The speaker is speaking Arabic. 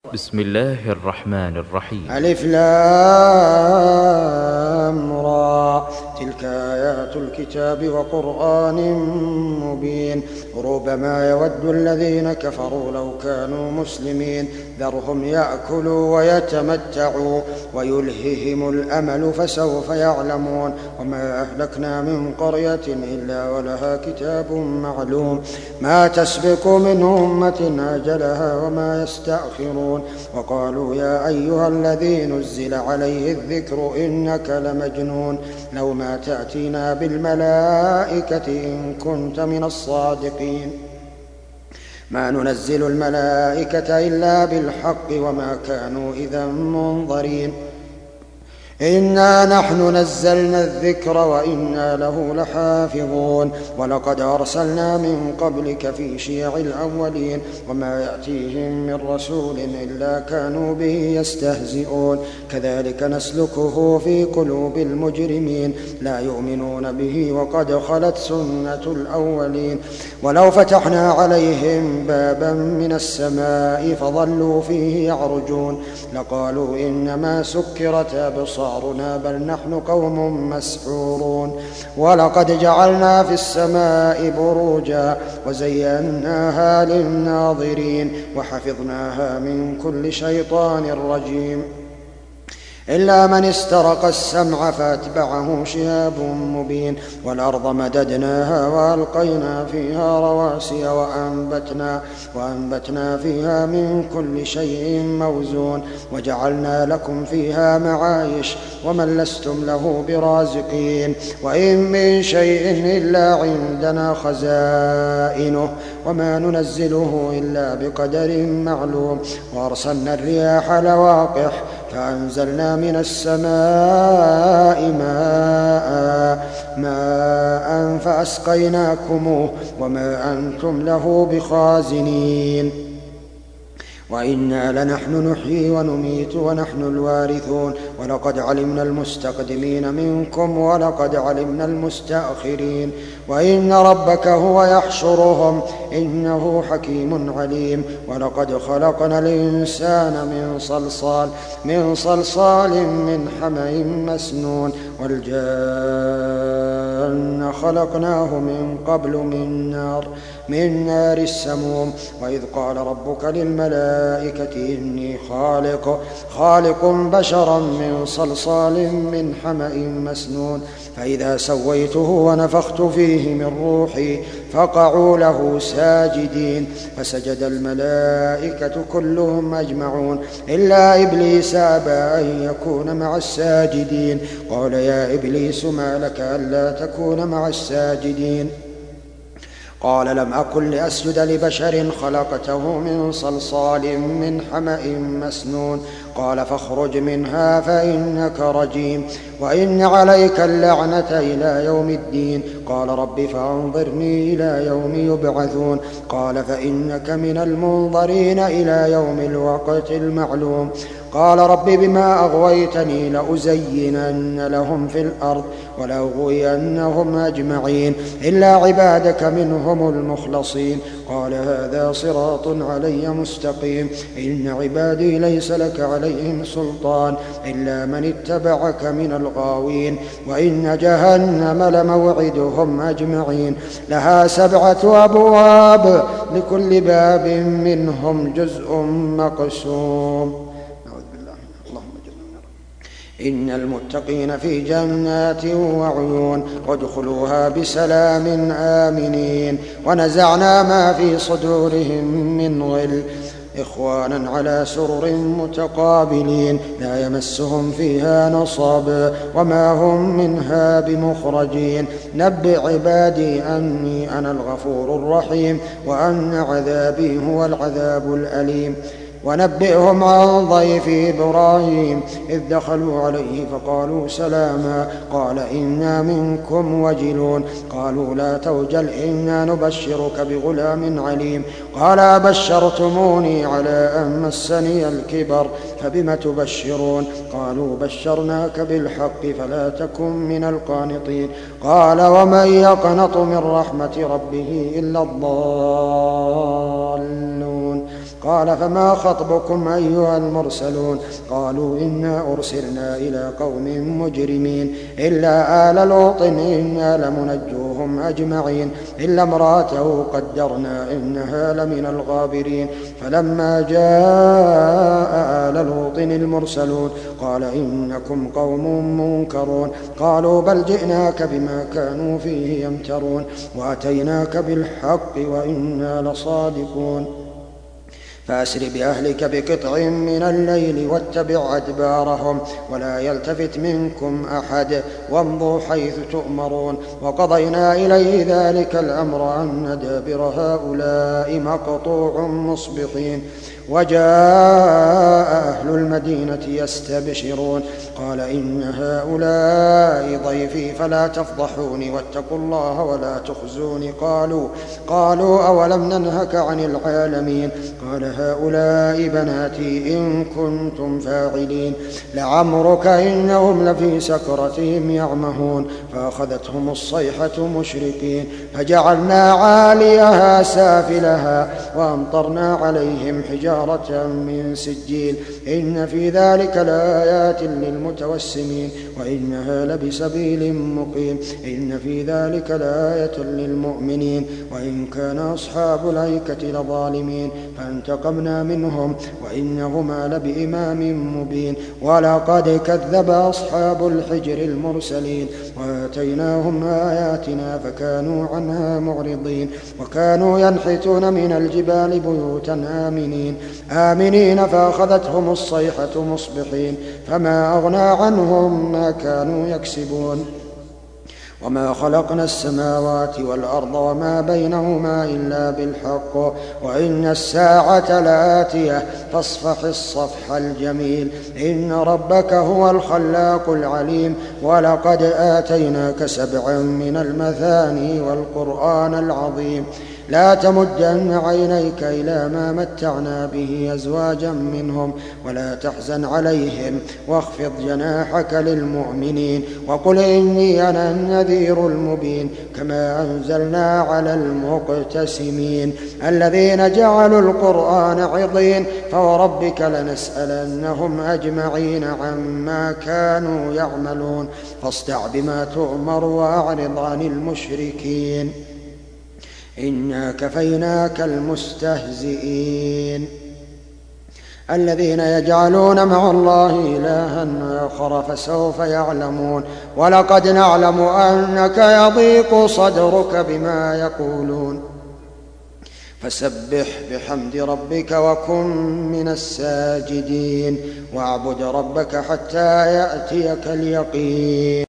بسم الله الرحمن الرحيم. ألف لام را، تلك آيات الكتاب وقرآن مبين. ربما يود الذين كفروا لو كانوا مسلمين، ذرهم يأكلوا ويتمتعوا ويلههم الأمل فسوف يعلمون. وما أهلكنا من قرية إلا ولها كتاب معلوم، ما تسبق من أمة أجلها وما يستأخرون. وقالوا يا أيها الذي نزل عليه الذكر إنك لمجنون، لو ما تأتينا بالملائكة إن كنت من الصادقين. ما ننزل الملائكة إلا بالحق وما كانوا إذا منظرين. إنا نحن نزلنا الذكر وإنا له لحافظون. ولقد أرسلنا من قبلك في شيع الأولين، وما يأتيهم من رسول إلا كانوا به يستهزئون. كذلك نسلكه في قلوب المجرمين، لا يؤمنون به وقد خلت سنة الأولين. ولو فتحنا عليهم بابا من السماء فظلوا فيه يعرجون لقالوا إنما سكرت أبصارنا بل نحن قوم مسحورون. ولقد جعلنا في السماء بروجا وزيناها للناظرين وحفظناها من كل شيطان رجيم، إلا من استرق السمع فأتبعه شهاب مبين. والأرض مددناها وألقينا فيها رواسي وأنبتنا فيها من كل شيء موزون. وجعلنا لكم فيها معايش ومن لستم له برازقين. وإن من شيء إلا عندنا خزائنه وما ننزله إلا بقدر معلوم. وأرسلنا الرياح لواقح فأنزلنا من السماء ماء فأسقيناكموه وما أنتم له بخازنين. وإنا لنحن نحيي ونميت ونحن الوارثون. ولقد علمنا المستقدمين منكم ولقد علمنا المستأخرين. وإن ربك هو يحشرهم إنه حكيم عليم. ولقد خلقنا الإنسان من صلصال من حمأ مسنون. والجان خلقناه من قبل من نار السموم. وإذ قال ربك للملائكة إني خالق بشرا من صلصال من حمأ مسنون، فإذا سويته ونفخت فيه من روحي فقعوا له ساجدين. فسجد الملائكة كلهم أجمعون إلا إبليس أبى أن يكون مع الساجدين. قال يا إبليس ما لك ألا تكون مع الساجدين؟ قال لم أكن لأسجد لبشر خلقته من صلصال من حمأ مسنون. قال فاخرج منها فإنك رجيم وإن عليك اللعنة إلى يوم الدين. قال رب فأنظرني إلى يوم يبعثون. قال فإنك من المنظرين إلى يوم الوقت المعلوم. قال رب بما أغويتني لأزينن لهم في الأرض ولأغوينهم أجمعين إلا عبادك منهم المخلصين. قال هذا صراط علي مستقيم. إن عبادي ليس لك عليهم سلطان إلا من اتبعك من الغاوين. وإن جهنم لموعدهم أجمعين، لها 7 أبواب لكل باب منهم جزء مقسوم. إن المتقين في جنات وعيون وادخلوها بسلام آمنين. ونزعنا ما في صدورهم من غل إخوانا على سرر متقابلين لا يمسهم فيها نصب وما هم منها بمخرجين. نبئ عبادي أني أنا الغفور الرحيم وأن عذابي هو العذاب الأليم. ونبئهم عن ضيف إبراهيم إذ دخلوا عليه فقالوا سلاما قال إنا منكم وجلون. قالوا لا توجل إنا نبشرك بغلام عليم. قال أبشرتموني على أن مسني الكبر فبم تبشرون؟ قالوا بشرناك بالحق فلا تكن من القانطين. قال ومن يقنط من رحمة ربه إلا الضالون. قال فما خطبكم أيها المرسلون قالوا إنا أرسلنا إلى قوم مجرمين إلا آل لوط إنا لمنجوهم أجمعين إلا امرأته قدرنا إنها لمن الغابرين فلما جاء آل لوط المرسلون قال إنكم قوم منكرون قالوا بل جئناك بما كانوا فيه يمترون وأتيناك بالحق وإنا لصادقون فأسر بأهلك بقطع من الليل واتبع أدبارهم ولا يلتفت منكم أحد وامضوا حيث تؤمرون وقضينا إليه ذلك الأمر أن دابر هؤلاء مقطوع مصبحين وجاء أهل المدينة يستبشرون قال إن هؤلاء ضيفي فلا تفضحوني واتقوا الله ولا تخزوني قالوا أولم ننهك عن العالمين قال هؤلاء بناتي إن كنتم فاعلين لعمرك إنهم لفي سكرتهم يعمهون فأخذتهم الصيحة مشرقين فجعلنا عاليها سافلها وأمطرنا عليهم حجارة من سجيل إن في ذلك لآيات للمتوسمين وإنها لبسبيل مقيم إن في ذلك لآية للمؤمنين وإن كان أصحاب الأيكة لظالمين فانتقمنا منهم وإنهما لبإمام مبين ولقد كذب أصحاب الحجر المرسلين وآتيناهم آياتنا فكانوا عنها معرضين وكانوا ينحتون من الجبال بيوتا آمنين فأخذتهم الصيحة مصبحين فما أغنى عنهم ما كانوا يكسبون وما خلقنا السماوات والأرض وما بينهما إلا بالحق وإن الساعة لآتية فاصفح الصفح الجميل إن ربك هو الخلاق العليم ولقد آتيناك 7 من المثاني والقرآن العظيم لا تمدن عينيك إلى ما متعنا به أزواجا منهم ولا تحزن عليهم واخفض جناحك للمؤمنين وقل إني أنا النذير المبين كما أنزلنا على المقتسمين الذين جعلوا القرآن عضين فوربك لنسألنهم أجمعين عما كانوا يعملون فاصدع بما تؤمر وأعرض عن المشركين إنا كفيناك المستهزئين الذين يجعلون مع الله إلها آخر فسوف يعلمون ولقد نعلم أنك يضيق صدرك بما يقولون فسبح بحمد ربك وكن من الساجدين واعبد ربك حتى يأتيك اليقين